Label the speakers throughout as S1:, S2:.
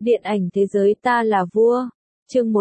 S1: Điện ảnh thế giới ta là vua. Chương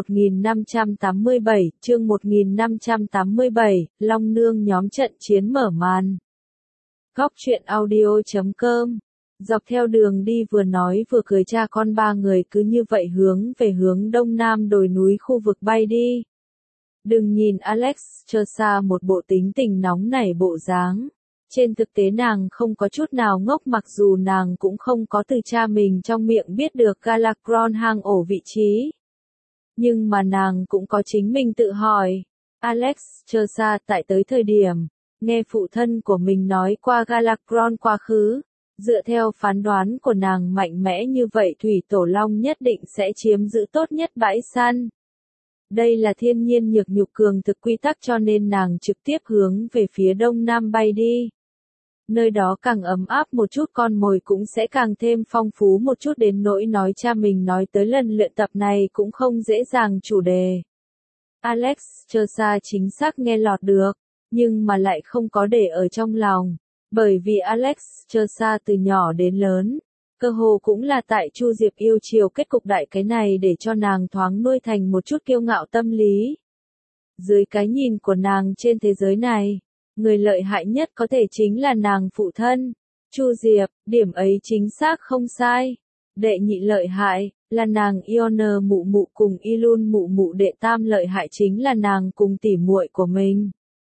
S1: 1587, Long Nương nhóm trận chiến mở màn. Góc truyện audio.com. Dọc theo đường đi vừa nói vừa cười, cha con ba người cứ như vậy hướng về hướng đông nam đồi núi khu vực bay đi. Đừng nhìn Alex trơ xa một bộ tính tình nóng nảy bộ dáng. Trên thực tế nàng không có chút nào ngốc, mặc dù nàng cũng không có từ cha mình trong miệng biết được Galakron hang ổ vị trí. Nhưng mà nàng cũng có chính mình tự hỏi. Alex trơ xa tại tới thời điểm, nghe phụ thân của mình nói qua Galakron quá khứ. Dựa theo phán đoán của nàng mạnh mẽ như vậy, Thủy Tổ Long nhất định sẽ chiếm giữ tốt nhất bãi săn. Đây là thiên nhiên nhược nhục cường thực quy tắc, cho nên nàng trực tiếp hướng về phía đông nam bay đi. Nơi đó càng ấm áp một chút, con mồi cũng sẽ càng thêm phong phú một chút, đến nỗi nói cha mình nói tới lần luyện tập này cũng không dễ dàng chủ đề. Alex trơ xa chính xác nghe lọt được, nhưng mà lại không có để ở trong lòng, bởi vì Alex trơ xa từ nhỏ đến lớn, cơ hồ cũng là tại Chu Diệp yêu chiều kết cục đại, cái này để cho nàng thoáng nuôi thành một chút kiêu ngạo tâm lý. Dưới cái nhìn của nàng trên thế giới này, người lợi hại nhất có thể chính là nàng phụ thân, Chu Diệp, điểm ấy chính xác không sai. Đệ nhị lợi hại là nàng Ioner mụ mụ cùng Ilun mụ mụ, đệ tam lợi hại chính là nàng cùng tỉ muội của mình.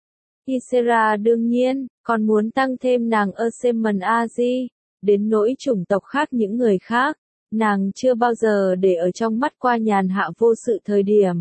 S1: Ysera đương nhiên, còn muốn tăng thêm nàng Ersemen Aji, đến nỗi chủng tộc khác những người khác, nàng chưa bao giờ để ở trong mắt qua nhàn hạ vô sự thời điểm.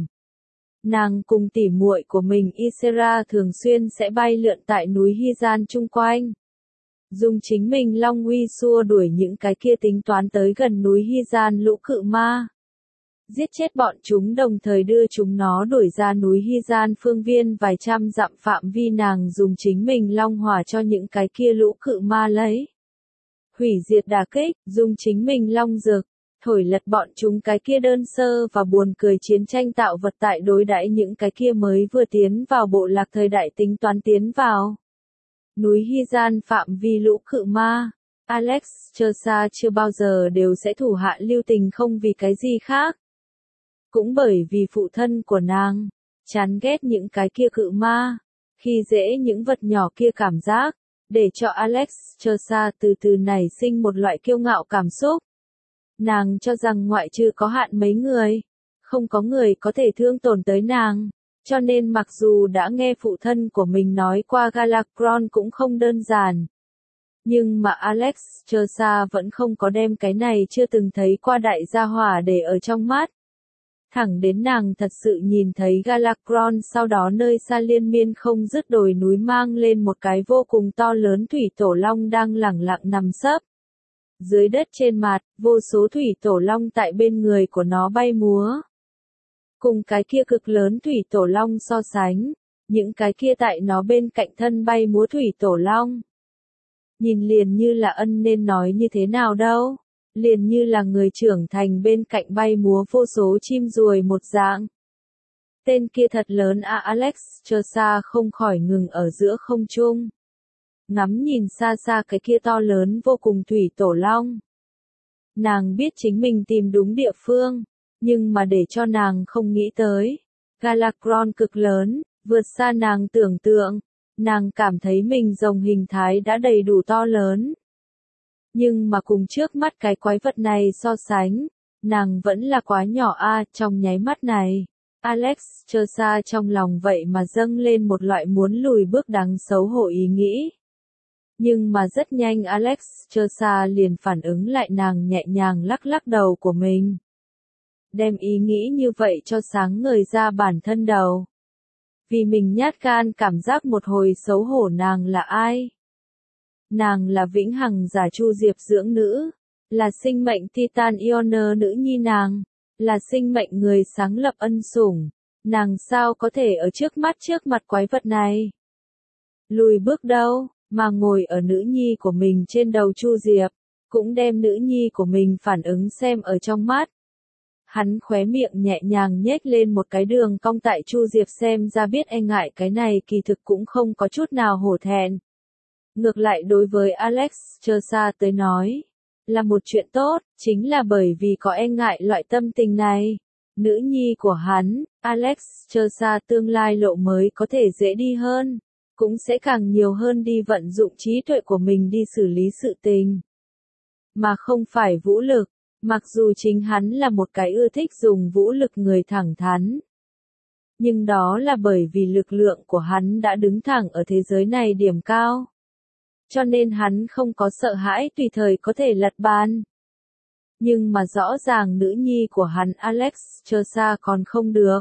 S1: Nàng cùng tỉ muội của mình Ysera thường xuyên sẽ bay lượn tại núi Hy-gian chung quanh. Dùng chính mình long uy xua đuổi những cái kia tính toán tới gần núi Hy-gian lũ cự ma. Giết chết bọn chúng, đồng thời đưa chúng nó đuổi ra núi Hy-gian phương viên vài trăm dặm phạm vi, nàng dùng chính mình long hỏa cho những cái kia lũ cự ma lấy. Hủy diệt đả kích, dùng chính mình long dược, thổi lật bọn chúng cái kia đơn sơ và buồn cười chiến tranh tạo vật, tại đối đãi những cái kia mới vừa tiến vào bộ lạc thời đại tính toán tiến vào núi Hy-gian phạm vi lũ cự ma. Alex trơ xa chưa bao giờ đều sẽ thủ hạ lưu tình, không vì cái gì khác. Cũng bởi vì phụ thân của nàng chán ghét những cái kia cự ma, khi dễ những vật nhỏ kia cảm giác, để cho Alex trơ xa từ từ nảy sinh một loại kiêu ngạo cảm xúc. Nàng cho rằng ngoại trừ có hạn mấy người, không có người có thể thương tổn tới nàng, cho nên mặc dù đã nghe phụ thân của mình nói qua Galakron cũng không đơn giản. Nhưng mà Alex trơ xa vẫn không có đem cái này chưa từng thấy qua đại gia hỏa để ở trong mắt. Thẳng đến nàng thật sự nhìn thấy Galakron, sau đó nơi xa liên miên không dứt đồi núi mang lên một cái vô cùng to lớn Thủy Tổ Long đang lẳng lặng nằm sấp dưới đất trên mặt, vô số Thủy Tổ Long tại bên người của nó bay múa. Cùng cái kia cực lớn Thủy Tổ Long so sánh, những cái kia tại nó bên cạnh thân bay múa Thủy Tổ Long, nhìn liền như là nên nói như thế nào đâu, liền như là người trưởng thành bên cạnh bay múa vô số chim ruồi một dạng. Tên kia thật lớn à, Alex trơ xa không khỏi ngừng ở giữa không trung, ngắm nhìn xa xa cái kia to lớn vô cùng Thủy Tổ Long. Nàng biết chính mình tìm đúng địa phương, nhưng mà để cho nàng không nghĩ tới, Galakron cực lớn, vượt xa nàng tưởng tượng. Nàng cảm thấy mình rồng hình thái đã đầy đủ to lớn, nhưng mà cùng trước mắt cái quái vật này so sánh, nàng vẫn là quá nhỏ a. Trong nháy mắt này, Alex trơ xa trong lòng vậy mà dâng lên một loại muốn lùi bước đáng xấu hổ ý nghĩ. Nhưng mà rất nhanh Alex trơ xa liền phản ứng lại, nàng nhẹ nhàng lắc lắc đầu của mình, đem ý nghĩ như vậy cho sáng ngời ra bản thân đầu. Vì mình nhát gan cảm giác một hồi xấu hổ. Nàng là ai? Nàng là vĩnh hằng giả Chu Diệp dưỡng nữ, là sinh mệnh Titan Ioner nữ nhi, nàng là sinh mệnh người sáng lập ân sủng. Nàng sao có thể ở trước mặt quái vật này lùi bước đâu, mà ngồi ở nữ nhi của mình trên đầu Chu Diệp, cũng đem nữ nhi của mình phản ứng xem ở trong mắt. Hắn khóe miệng nhẹ nhàng nhếch lên một cái đường cong, tại Chu Diệp xem ra biết e ngại, cái này kỳ thực cũng không có chút nào hổ thẹn. Ngược lại đối với Alex trơ xa tới nói, là một chuyện tốt, chính là bởi vì có e ngại loại tâm tình này. Nữ nhi của hắn, Alex Chersa tương lai lộ mới có thể dễ đi hơn, cũng sẽ càng nhiều hơn đi vận dụng trí tuệ của mình đi xử lý sự tình. Mà không phải vũ lực, mặc dù chính hắn là một cái ưa thích dùng vũ lực người thẳng thắn. Nhưng đó là bởi vì lực lượng của hắn đã đứng thẳng ở thế giới này điểm cao. Cho nên hắn không có sợ hãi tùy thời có thể lật bàn. Nhưng mà rõ ràng nữ nhi của hắn Alex Chersa còn không được.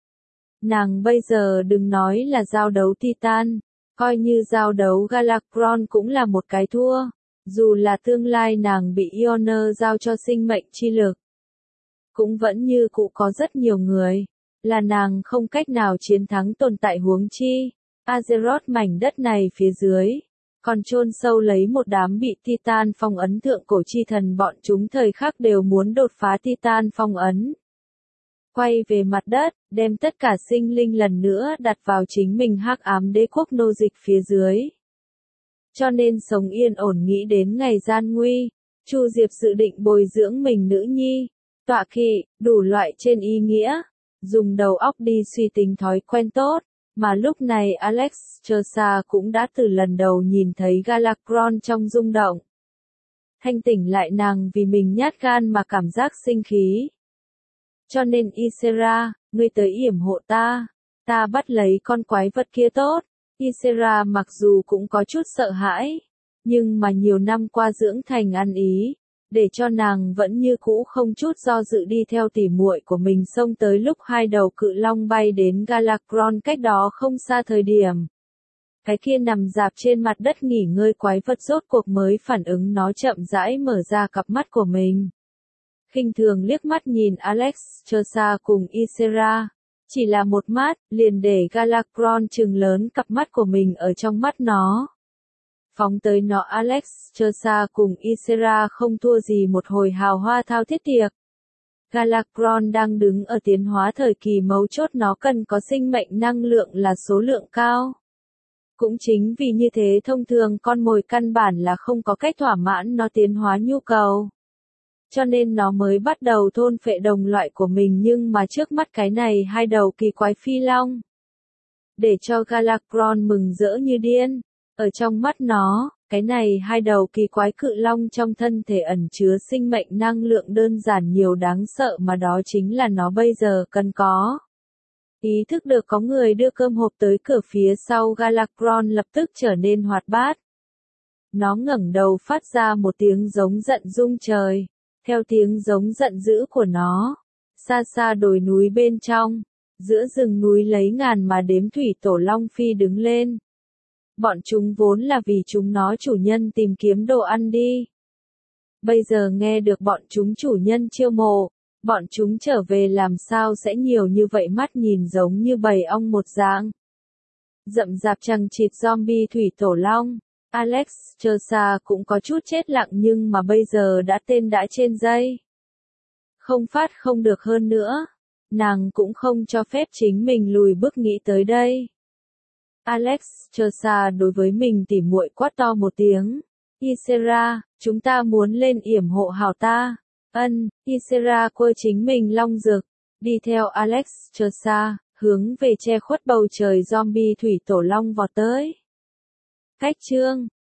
S1: Nàng bây giờ đừng nói là giao đấu Titan, coi như giao đấu Galakron cũng là một cái thua. Dù là tương lai nàng bị Ioner giao cho sinh mệnh chi lực. Cũng vẫn như cũ có rất nhiều người. Là nàng không cách nào chiến thắng tồn tại huống chi. Azeroth mảnh đất này phía dưới. Còn chôn sâu lấy một đám bị Titan phong ấn thượng cổ chi thần bọn chúng thời khắc đều muốn đột phá Titan phong ấn. Quay về mặt đất, đem tất cả sinh linh lần nữa đặt vào chính mình hắc ám đế quốc nô dịch phía dưới. Cho nên sống yên ổn nghĩ đến ngày gian nguy, Chu Diệp dự định bồi dưỡng mình nữ nhi, tọa kỵ, đủ loại trên ý nghĩa, dùng đầu óc đi suy tính thói quen tốt, mà lúc này Alex Chersa cũng đã từ lần đầu nhìn thấy Galakron trong rung động. Thanh tỉnh lại nàng vì mình nhát gan mà cảm giác sinh khí. Cho nên Ysera, ngươi tới yểm hộ ta bắt lấy con quái vật kia tốt. Ysera mặc dù cũng có chút sợ hãi, nhưng mà nhiều năm qua dưỡng thành ăn ý, để cho nàng vẫn như cũ không chút do dự đi theo tỉ muội của mình xông tới lúc hai đầu cự long bay đến Galakron cách đó không xa thời điểm. Cái kia nằm dạp trên mặt đất nghỉ ngơi quái vật rốt cuộc mới phản ứng nó chậm rãi mở ra cặp mắt của mình. Khinh thường liếc mắt nhìn Alex Chersa cùng Ysera. Chỉ là một mắt, liền để Galakron trừng lớn cặp mắt của mình ở trong mắt nó. Phóng tới nó Alex Chersa cùng Ysera không thua gì một hồi hào hoa thao thiết tiệc. Galakron đang đứng ở tiến hóa thời kỳ mấu chốt, nó cần có sinh mệnh năng lượng là số lượng cao. Cũng chính vì như thế thông thường con mồi căn bản là không có cách thỏa mãn nó tiến hóa nhu cầu. Cho nên nó mới bắt đầu thôn phệ đồng loại của mình, nhưng mà trước mắt cái này hai đầu kỳ quái phi long. Để cho Galakron mừng rỡ như điên. Ở trong mắt nó, cái này hai đầu kỳ quái cự long trong thân thể ẩn chứa sinh mệnh năng lượng đơn giản nhiều đáng sợ mà đó chính là nó bây giờ cần có. Ý thức được có người đưa cơm hộp tới cửa phía sau Galakron lập tức trở nên hoạt bát. Nó ngẩng đầu phát ra một tiếng giống giận rung trời. Theo tiếng giống giận dữ của nó, xa xa đồi núi bên trong, giữa rừng núi lấy ngàn mà đếm thủy tổ long phi đứng lên. Bọn chúng vốn là vì chúng nó chủ nhân tìm kiếm đồ ăn đi. Bây giờ nghe được bọn chúng chủ nhân chiêu mộ, bọn chúng trở về làm sao sẽ nhiều như vậy, mắt nhìn giống như bầy ong một dạng. Rậm rạp chằng chịt zombie thủy tổ long. Alex Chersa cũng có chút chết lặng nhưng mà bây giờ đã tên đã trên dây. Không phát không được hơn nữa. Nàng cũng không cho phép chính mình lùi bước nghĩ tới đây. Alex Chersa đối với mình tỉ muội quát to một tiếng. Ysera, chúng ta muốn lên yểm hộ hảo ta. Ân, Ysera quơ chính mình long rực. Đi theo Alex Chersa, hướng về che khuất bầu trời zombie thủy tổ long vọt tới. Cách chương